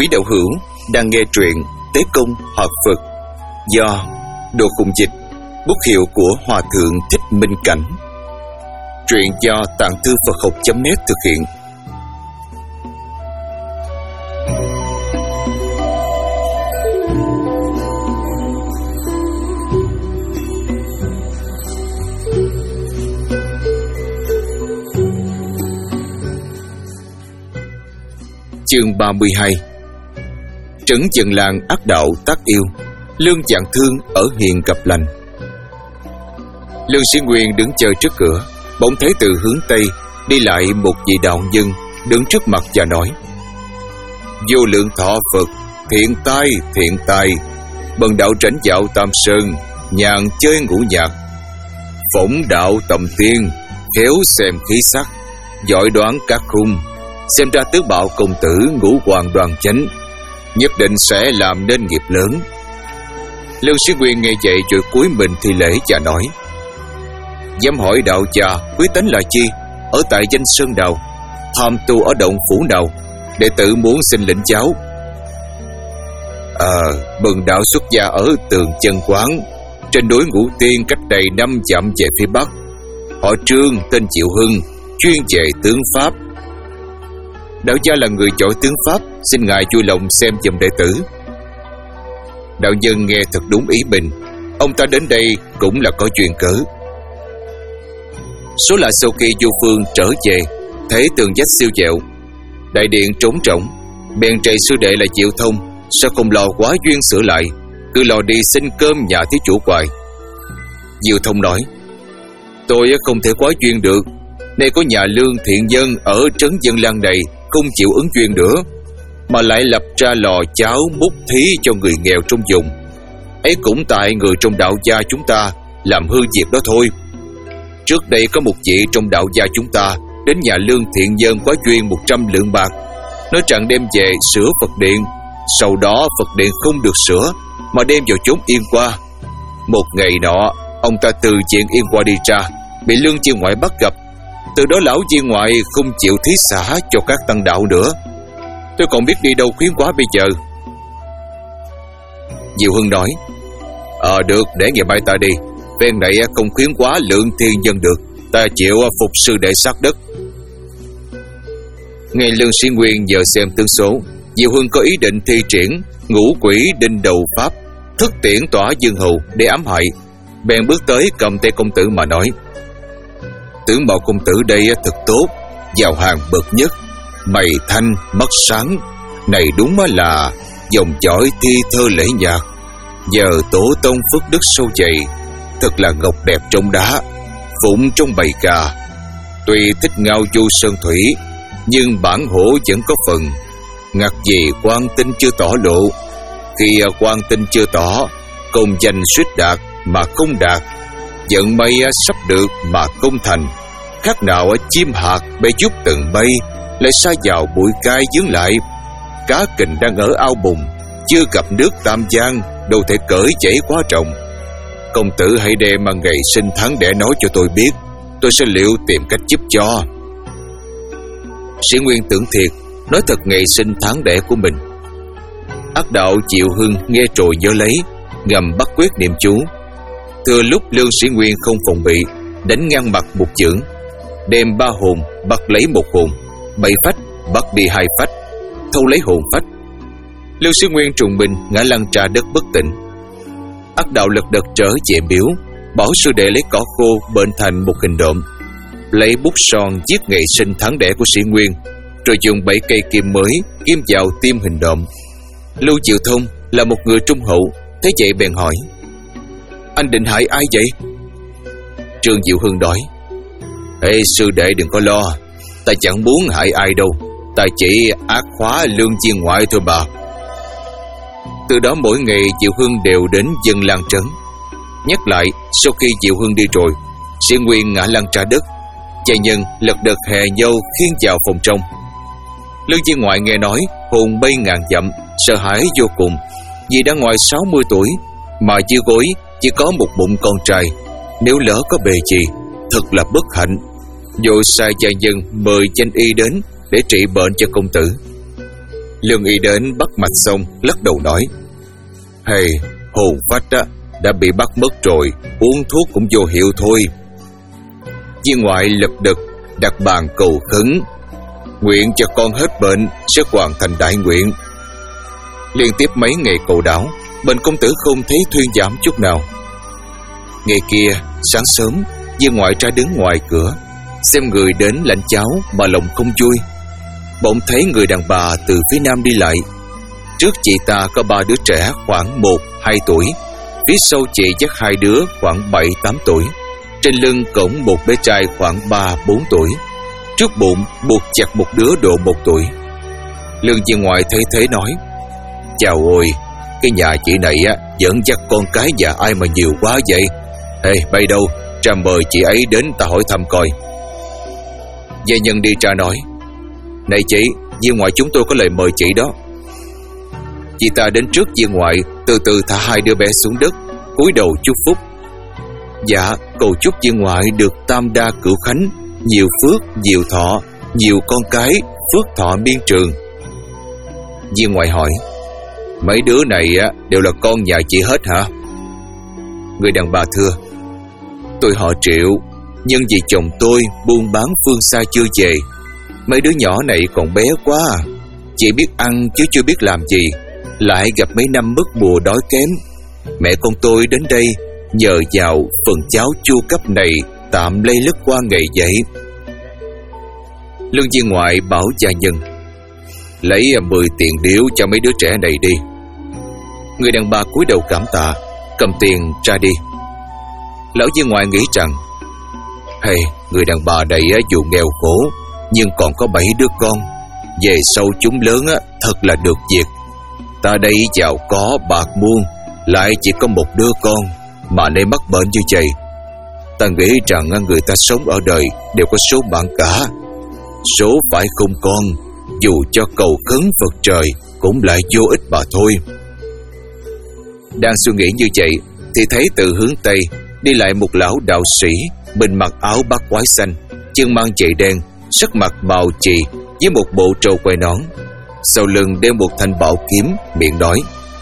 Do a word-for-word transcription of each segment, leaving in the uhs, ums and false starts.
Quý đạo hữu đang nghe truyện Tế Công Hợp Phật do Đồ Khùng Dịch, bút hiệu của Hòa Thượng Thích Minh Cảnh. Truyện do Tạng Thư Phật Học chấm net thực hiện. Chương ba mươi hai. Trấn Dân Làng ác đạo tác yêu, lương dạng thương ở hiền gặp lành. Lương Sĩ Nguyên đứng chờ trước cửa, bỗng thấy từ hướng Tây đi lại một vị đạo nhân đứng trước mặt và nói: Vô lượng thọ Phật, thiện tai, thiện tai, bần đạo tránh dạo Tam Sơn, nhàn chơi ngũ nhạc, phỏng đạo tầm tiên, khéo xem khí sắc, giỏi đoán các khung. Xem ra tứ bảo công tử ngũ hoàng đoàn chánh, nhất định sẽ làm nên nghiệp lớn. Lương Sĩ Nguyên nghe vậy rồi cúi mình thi lễ và nói: Dám hỏi đạo trà quý tánh là chi? Ở tại danh sơn nào? Tham tu ở động phủ nào? Đệ tử muốn xin lĩnh giáo. À, bần đạo xuất gia ở Tường Chân Quán, trên núi Ngũ Tiên, cách đây năm dặm về phía bắc. Họ Trương, tên Diệu Hưng, chuyên về tướng pháp. Đạo gia là người giỏi tướng pháp, xin ngài vui lòng xem giùm đệ tử. Đạo nhân nghe thật đúng ý mình, ông ta đến đây cũng là có chuyện cớ. Số là sau khi Du Phương trở về, thấy tường vách siêu dẹo, đại điện trống rỗng, bèn trầy sư đệ là Diệu Thông, sao không lo quá duyên sửa lại, cứ lo đi xin cơm nhà thí chủ hoài. Diệu Thông nói: Tôi không thể quá duyên được, nay có nhà lương thiện nhân ở trấn Dân Làng này không chịu ứng duyên nữa, mà lại lập ra lò cháo múc thí cho người nghèo trong vùng. Ấy cũng tại người trong đạo gia chúng ta làm hư việc đó thôi. Trước đây có một vị trong đạo gia chúng ta đến nhà lương thiện nhân quá duyên một trăm lượng bạc, nói rằng đem về sửa Phật điện. Sau đó Phật điện không được sửa, mà đem vào chốn Yên Hoa. Một ngày nọ, ông ta từ chuyện Yên Hoa đi ra, bị lương viên ngoại bắt gặp. Từ đó lão viên ngoại không chịu thí xả cho các tăng đạo nữa. Tôi còn biết đi đâu khuyến quá bây giờ. Diệu Hưng nói: Ờ được, để ngày mai ta đi. Ven này không khuyến quá lượng thiên dân được, ta chịu phục sư đệ sát đất. Ngày Lương Sĩ Nguyên nhờ xem tướng số, Diệu Hưng có ý định thi triển ngũ quỷ đinh đầu pháp, thức tiễn tỏa dương hầu để ám hại. Bèn bước tới cầm tay công tử mà nói: Tướng Bảo công tử đây thật tốt, vào hàng bậc nhất, mày thanh mắt sáng, này đúng là dòng dõi thi thơ lễ nhạc. Giờ tổ tông phước đức sâu dày, thật là ngọc đẹp trong đá, phụng trong bầy cà. Tuy thích ngao du sơn thủy, nhưng bản hổ vẫn có phần. Ngặt gì quan tinh chưa tỏ lộ, khi quan tinh chưa tỏ, công danh suýt đạt mà không đạt, vận may sắp được mà không thành. Khác nào chim hạt bay giúp từng mây, lại sa vào bụi cay dướng lại. Cá kình đang ở ao bùn, chưa gặp nước Tam Giang, đâu thể cởi chảy quá trọng. Công tử hãy đem mà ngày sinh tháng đẻ nói cho tôi biết, tôi sẽ liệu tìm cách giúp cho. Sĩ Nguyên tưởng thiệt, nói thật ngày sinh tháng đẻ của mình. Ác đạo Diệu Hưng nghe rồi nhớ lấy, ngầm bắt quyết niệm chú. Thừa lúc Lương Sĩ Nguyên không phòng bị, đánh ngang mặt một chưởng, đem ba hồn bắt lấy một hồn, bảy phách bắt đi hai phách, thâu lấy hồn phách. Lương Sĩ Nguyên trùng mình ngã lăn ra đất bất tỉnh. Ác đạo lật đật trở về miếu, bảo sư đệ lấy cỏ khô bệnh thành một hình độm, lấy bút son viết ngày sinh tháng đẻ của Sĩ Nguyên, rồi dùng bảy cây kim mới kim vào tim hình độm. Lưu Diệu Thông là một người trung hậu, thấy vậy bèn hỏi: Anh định hại ai vậy? Trương Diệu Hưng nói: Ê sư đệ đừng có lo, ta chẳng muốn hại ai đâu, ta chỉ ác hóa lương viên ngoại thôi bà. Từ đó mỗi ngày Diệu Hưng đều đến Dân Làng trấn. Nhắc lại, sau khi Diệu Hưng đi rồi, Sĩ Nguyên ngã lăn ra đất, gia nhân lật đật hè nhau khiêng vào phòng trong. Lương viên ngoại nghe nói, hồn bay ngàn dặm, sợ hãi vô cùng, vì đã ngoài sáu mươi tuổi mà dưới gối chỉ có một bụng con trai, nếu lỡ có bề gì thật là bất hạnh. Vội sai gia nhân mời danh y đến để trị bệnh cho công tử. Lương y đến bắt mạch xong, lắc đầu nói: Hay, hồn phách á, đã bị bắt mất rồi, uống thuốc cũng vô hiệu thôi. Viên ngoại lật đật đặt bàn cầu khấn: Nguyện cho con hết bệnh, sẽ hoàn thành đại nguyện. Liên tiếp mấy ngày cầu đảo, bệnh công tử không thấy thuyên giảm chút nào. Ngày kia sáng sớm, viên ngoại ra đứng ngoài cửa, xem người đến lãnh cháo mà lòng không vui. Bỗng thấy người đàn bà từ phía nam đi lại. Trước chị ta có ba đứa trẻ khoảng một, hai tuổi. Phía sau chị dắt hai đứa khoảng bảy, tám tuổi. Trên lưng cõng một bé trai khoảng ba, bốn tuổi. Trước bụng buộc chặt một đứa độ một tuổi. Lương viên ngoại thấy thế nói: Chào ôi, cái nhà chị này á dẫn dắt con cái nhà ai mà nhiều quá vậy? Ê, bay đâu, ra mời chị ấy đến ta hỏi thăm coi. Gia nhân đi ra nói: Này chị, viên ngoại chúng tôi có lời mời chị đó. Chị ta đến trước viên ngoại, từ từ thả hai đứa bé xuống đất, cúi đầu chúc phúc: Dạ, cầu chúc viên ngoại được tam đa cửu khánh, nhiều phước, nhiều thọ, nhiều con cái, phước thọ miên trường. Viên ngoại hỏi: Mấy đứa này á đều là con nhà chị hết hả? Người đàn bà thưa: Tôi họ Triệu, nhưng vì chồng tôi buôn bán phương xa chưa về. Mấy đứa nhỏ này còn bé quá, chỉ biết ăn chứ chưa biết làm gì, lại gặp mấy năm mất mùa đói kém. Mẹ con tôi đến đây nhờ vào phần cháo chua cấp này tạm lây lất qua ngày vậy. Lương viên ngoại bảo gia nhân: Lấy mười tiền điếu cho mấy đứa trẻ này đi. Người đàn bà cúi đầu cảm tạ, cầm tiền ra đi. Lão viên ngoại nghĩ rằng: Hay, người đàn bà này dù nghèo khổ nhưng còn có bảy đứa con, về sau chúng lớn á, thật là được việc. Ta đây giàu có bạc muôn, lại chỉ có một đứa con mà nay mắc bệnh như vậy. Ta nghĩ rằng người ta sống ở đời đều có số bạn cả. Số phải không con, dù cho cầu khấn Phật trời cũng lại vô ích mà thôi. Đang suy nghĩ như vậy thì thấy từ hướng Tây đi lại một lão đạo sĩ, mình mặc áo bát quái xanh, chân mang giày đen, sắc mặt bào chì với một bộ trâu quai nón, sau lưng đeo một thanh bảo kiếm, miệng nói: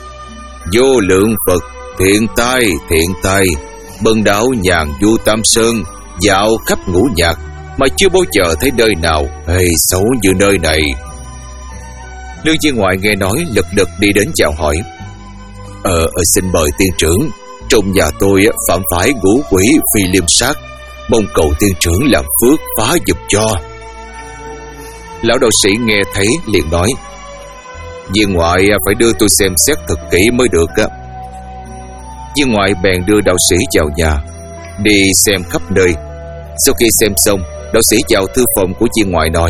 Vô lượng Phật, thiện tai, thiện tai, bần đạo nhàn du Tam Sơn, dạo khắp ngũ nhạc mà chưa bao giờ thấy nơi nào hay xấu như nơi này. Lương viên ngoại nghe nói lật đật đi đến chào hỏi: Ờ, ờ xin mời tiên trưởng, trong nhà tôi phạm phải ngũ quỷ phi liêm sát, mong cầu tiên trưởng làm phước phá giùm cho. Lão đạo sĩ nghe thấy liền nói: Viên ngoại phải đưa tôi xem xét thật kỹ mới được á. Viên ngoại bèn đưa đạo sĩ vào nhà, đi xem khắp nơi. Sau khi xem xong, đạo sĩ vào thư phòng của viên ngoại nói: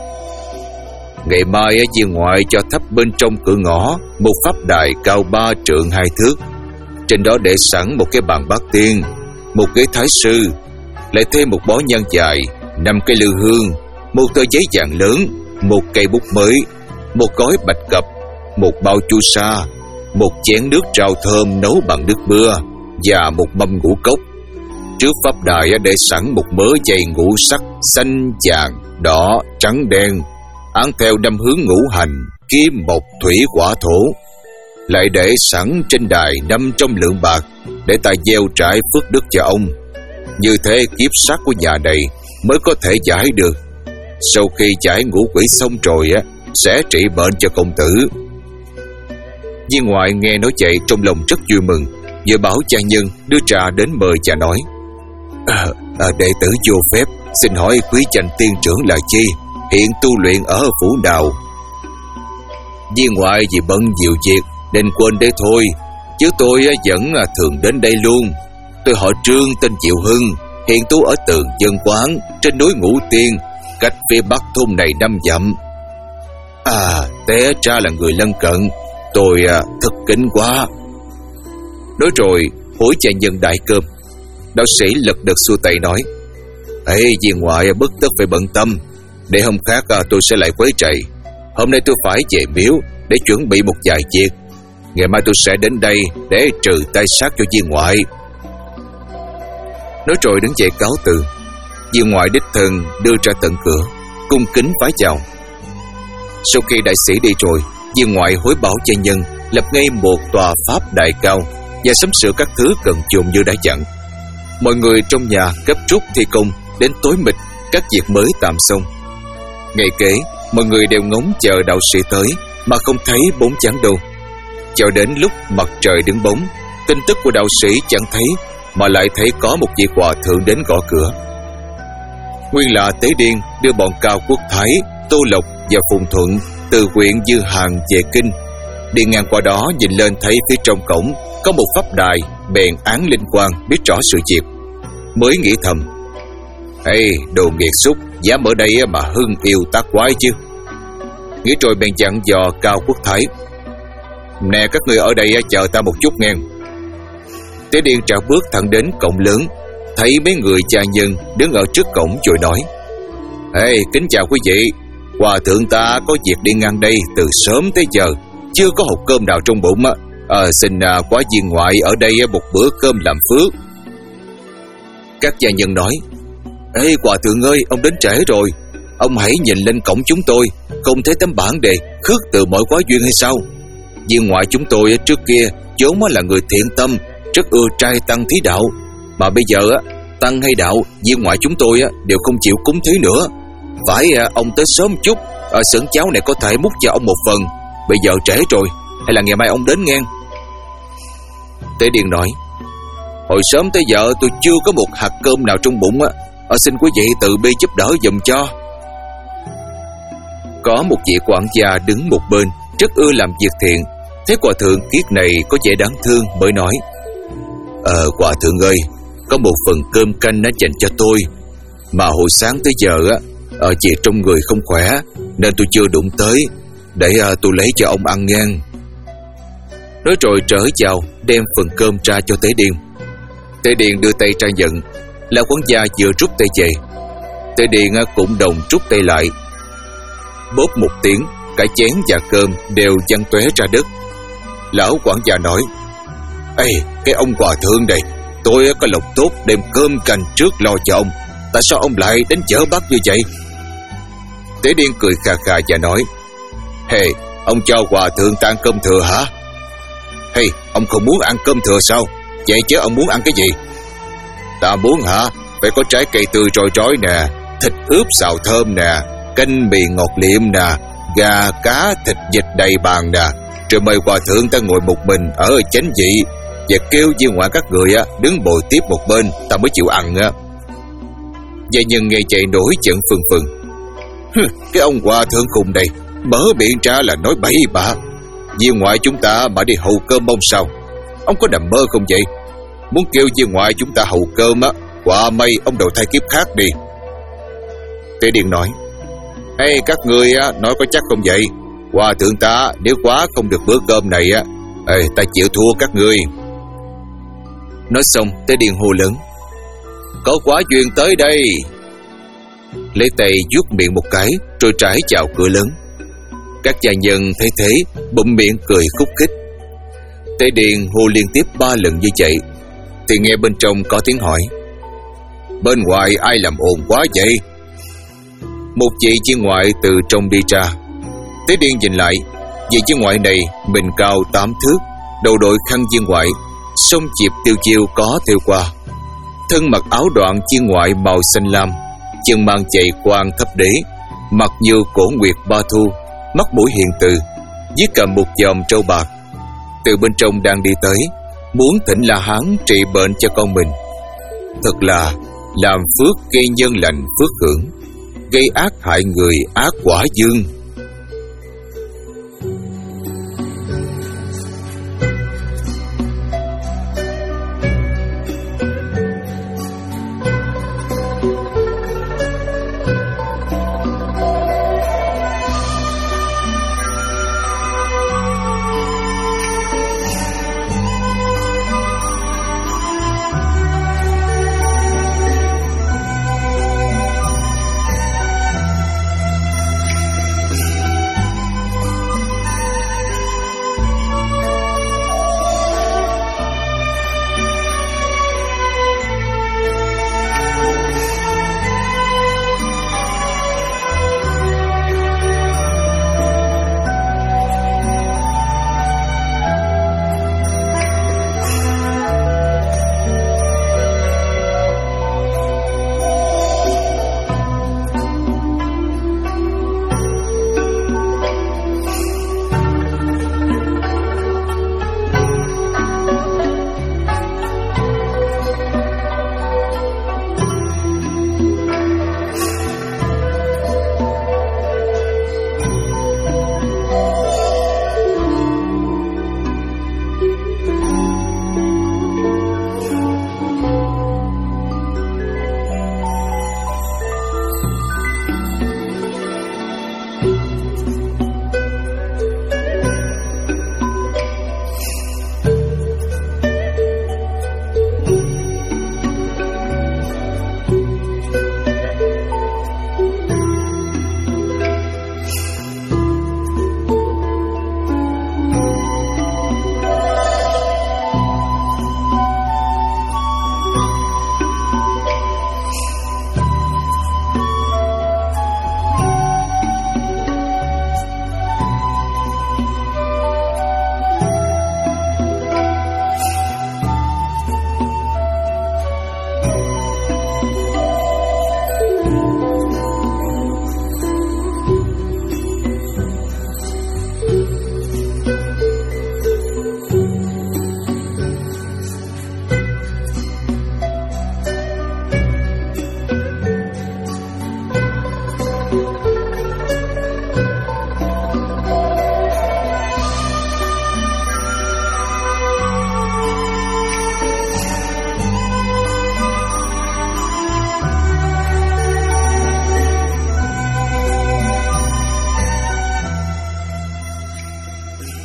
Ngày mai viên ngoại cho thắp bên trong cửa ngõ một pháp đài cao ba trượng hai thước. Trên đó để sẵn một cái bàn bát tiên, một ghế thái sư, lại thêm một bó nhang dài, năm cây lư hương, một tờ giấy vàng lớn, một cây bút mới, một gói bạch cập, một bao chu sa, một chén nước trào thơm nấu bằng nước mưa và một mâm ngũ cốc. Trước pháp đài để sẵn một mớ dây ngũ sắc xanh, vàng, đỏ, trắng, đen, án theo năm hướng ngũ hành, kim, mộc, thủy, hỏa, thổ. Lại để sẵn trên đài năm trăm lượng bạc để ta gieo trải phước đức cho ông. Như thế kiếp sát của nhà này mới có thể giải được. Sau khi giải ngũ quỷ xong rồi á, sẽ trị bệnh cho công tử. Viên ngoại nghe nói vậy trong lòng rất vui mừng, vừa bảo cha nhân đưa trà đến mời cha nói: à, à, đệ tử vô phép, xin hỏi quý chánh tiên trưởng là chi, hiện tu luyện ở phủ nào? Viên ngoại vì bận nhiều việc nên quên đây thôi, chứ tôi vẫn thường đến đây luôn. Tôi họ Trương, tên Diệu Hưng, hiện tu ở Tường Dân Quán trên núi Ngũ Tiên, cách phía bắc thôn này năm dặm. À, té ra là người lân cận, tôi à, thật kính quá. Nói rồi hối cha nhân đại cơm. Đạo sĩ lật đật xua tay nói: Ê, viên ngoại bất tất phải bận tâm, để hôm khác à, tôi sẽ lại quấy rầy. Hôm nay tôi phải về miếu để chuẩn bị một vài việc. Ngày mai tôi sẽ đến đây để trừ tai sát cho viên ngoại. Nói rồi đứng dậy cáo từ. Viên ngoại đích thân đưa ra tận cửa, cung kính vái chào. Sau khi đại sĩ đi rồi, viên ngoại hối bảo gia nhân lập ngay một tòa pháp đài cao và sắm sửa các thứ cần dùng như đã dặn. Mọi người trong nhà gấp rút thi công đến tối mịt các việc mới tạm xong. Ngày kế, mọi người đều ngóng chờ đạo sĩ tới mà không thấy bóng dáng đâu. Cho đến lúc mặt trời đứng bóng, tin tức của đạo sĩ chẳng thấy, mà lại thấy có một vị hòa thượng đến gõ cửa. Nguyên là Tế Điên đưa bọn Cao Quốc Thái, Tô Lộc và Phùng Thuận từ huyện Dư Hàng về kinh. Đi ngang qua đó nhìn lên thấy phía trong cổng có một pháp đài, bèn án linh quang biết rõ sự việc. Mới nghĩ thầm: Ê, đồ nghiệt xúc, dám ở đây mà hưng yêu tác quái chứ. Nghĩ rồi bèn dặn dò Cao Quốc Thái: Nè, các người ở đây chờ ta một chút nghe. Tế Điên trào bước thẳng đến cổng lớn, thấy mấy người cha nhân đứng ở trước cổng rồi nói: Ê, kính chào quý vị. Hòa thượng ta có việc đi ngang đây từ sớm tới giờ, chưa có hộp cơm nào trong bụng á. À, xin à, quá viên ngoại ở đây một bữa cơm làm phước. Các gia nhân nói: Ê, hòa thượng ơi, ông đến trễ rồi. Ông hãy nhìn lên cổng chúng tôi, không thấy tấm bảng đề khước từ mọi quá duyên hay sao? Viên ngoại chúng tôi trước kia vốn là người thiện tâm, rất ưa trai tăng thí đạo, mà bây giờ á, tăng hay đạo, viên ngoại chúng tôi á đều không chịu cúng thí nữa. Phải à, ông tới sớm chút, à, xưởng cháo này có thể múc cho ông một phần. Bây giờ trễ rồi, hay là ngày mai ông đến nghe. Tế Điên nói: Hồi sớm tới giờ tôi chưa có một hạt cơm nào trong bụng á, à, xin quý vị từ bi giúp đỡ giùm cho. Có một vị quản gia đứng một bên, rất ưa làm việc thiện, thấy hòa thượng kiết này có vẻ đáng thương mới nói: Ờ, hòa thượng ơi, có một phần cơm canh nó dành cho tôi, mà hồi sáng tới giờ á, ở chị trong người không khỏe nên tôi chưa đụng tới, để à, tôi lấy cho ông ăn ngang. Nói rồi trở vào đem phần cơm ra cho Tế Điên. Tế Điên đưa tay ra nhận, lão quản gia vừa rút tay về, Tế Điên cũng đồng rút tay lại. Bóp một tiếng, cả chén và cơm đều văng tóe ra đất. Lão quản gia nói: Ê, cái ông hòa thượng đây, tôi có lòng tốt đem cơm canh trước lo cho ông, tại sao ông lại đến chở bắt như vậy? Tế Điên cười khà khà và nói: Hề, ông cho hòa thượng ta ăn cơm thừa hả? Hey, ông không muốn ăn cơm thừa sao? Vậy chứ ông muốn ăn cái gì? Ta muốn hả? Phải có trái cây tươi trôi trói nè, thịt ướp xào thơm nè, canh mì ngọt liệm nè, gà, cá, thịt vịt đầy bàn nè. Rồi mời hòa thượng ta ngồi một mình ở chánh vị, và kêu viên ngoại các người á đứng bồi tiếp một bên, ta mới chịu ăn á. Gia nhân nghe chạy nổi giận phừng phừng: Cái ông hòa thượng khùng đây, mở miệng ra là nói bậy bạ. Viên ngoại chúng ta mà đi hầu cơm ông sao? Ông có nằm mơ không vậy? Muốn kêu viên ngoại chúng ta hầu cơm á, quả mây ông đầu thai kiếp khác đi. Tế Điên nói: Ê, các người á nói có chắc không vậy? Hòa thượng ta nếu quá không được bữa cơm này á, ê, ta chịu thua các ngươi. Nói xong, Tế Điên hô lớn: Có quá duyên tới đây. Lấy tay vuốt miệng một cái rồi trải vào cửa lớn. Các gia nhân thấy thế bụm miệng cười khúc khích. Tế Điên hô liên tiếp ba lần như vậy thì nghe bên trong có tiếng hỏi: Bên ngoài ai làm ồn quá vậy? Một vị viên ngoại từ trong đi ra. Tế Điên nhìn lại, vị viên ngoại này mình cao tám thước, đầu đội khăn viên ngoại, song chịp tiêu chiêu có theo qua, thân mặc áo đoạn viên ngoại màu xanh lam, chân mang chạy quan thấp đế, mặt như cổ nguyệt ba thu, mắt mũi hiền từ, với cầm một chòm trâu bạc. Từ bên trong đang đi tới, muốn thỉnh La Hán trị bệnh cho con mình. Thật là làm phước gây nhân lành phước hưởng, gây ác hại người ác quả dương.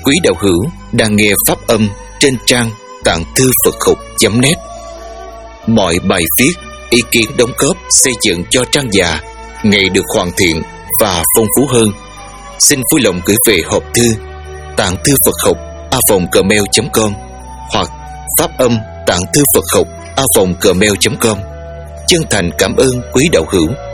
quý đạo hữu đang nghe pháp âm trên trang tạng thư Phật học chấm net. Mọi bài viết, ý kiến đóng góp xây dựng cho trang già ngày được hoàn thiện và phong phú hơn. Xin vui lòng gửi về hộp thư tạng thư Phật học a vòng gmail chấm com hoặc pháp âm tạng thư Phật học a vòng gmail chấm com. Chân thành cảm ơn quý đạo hữu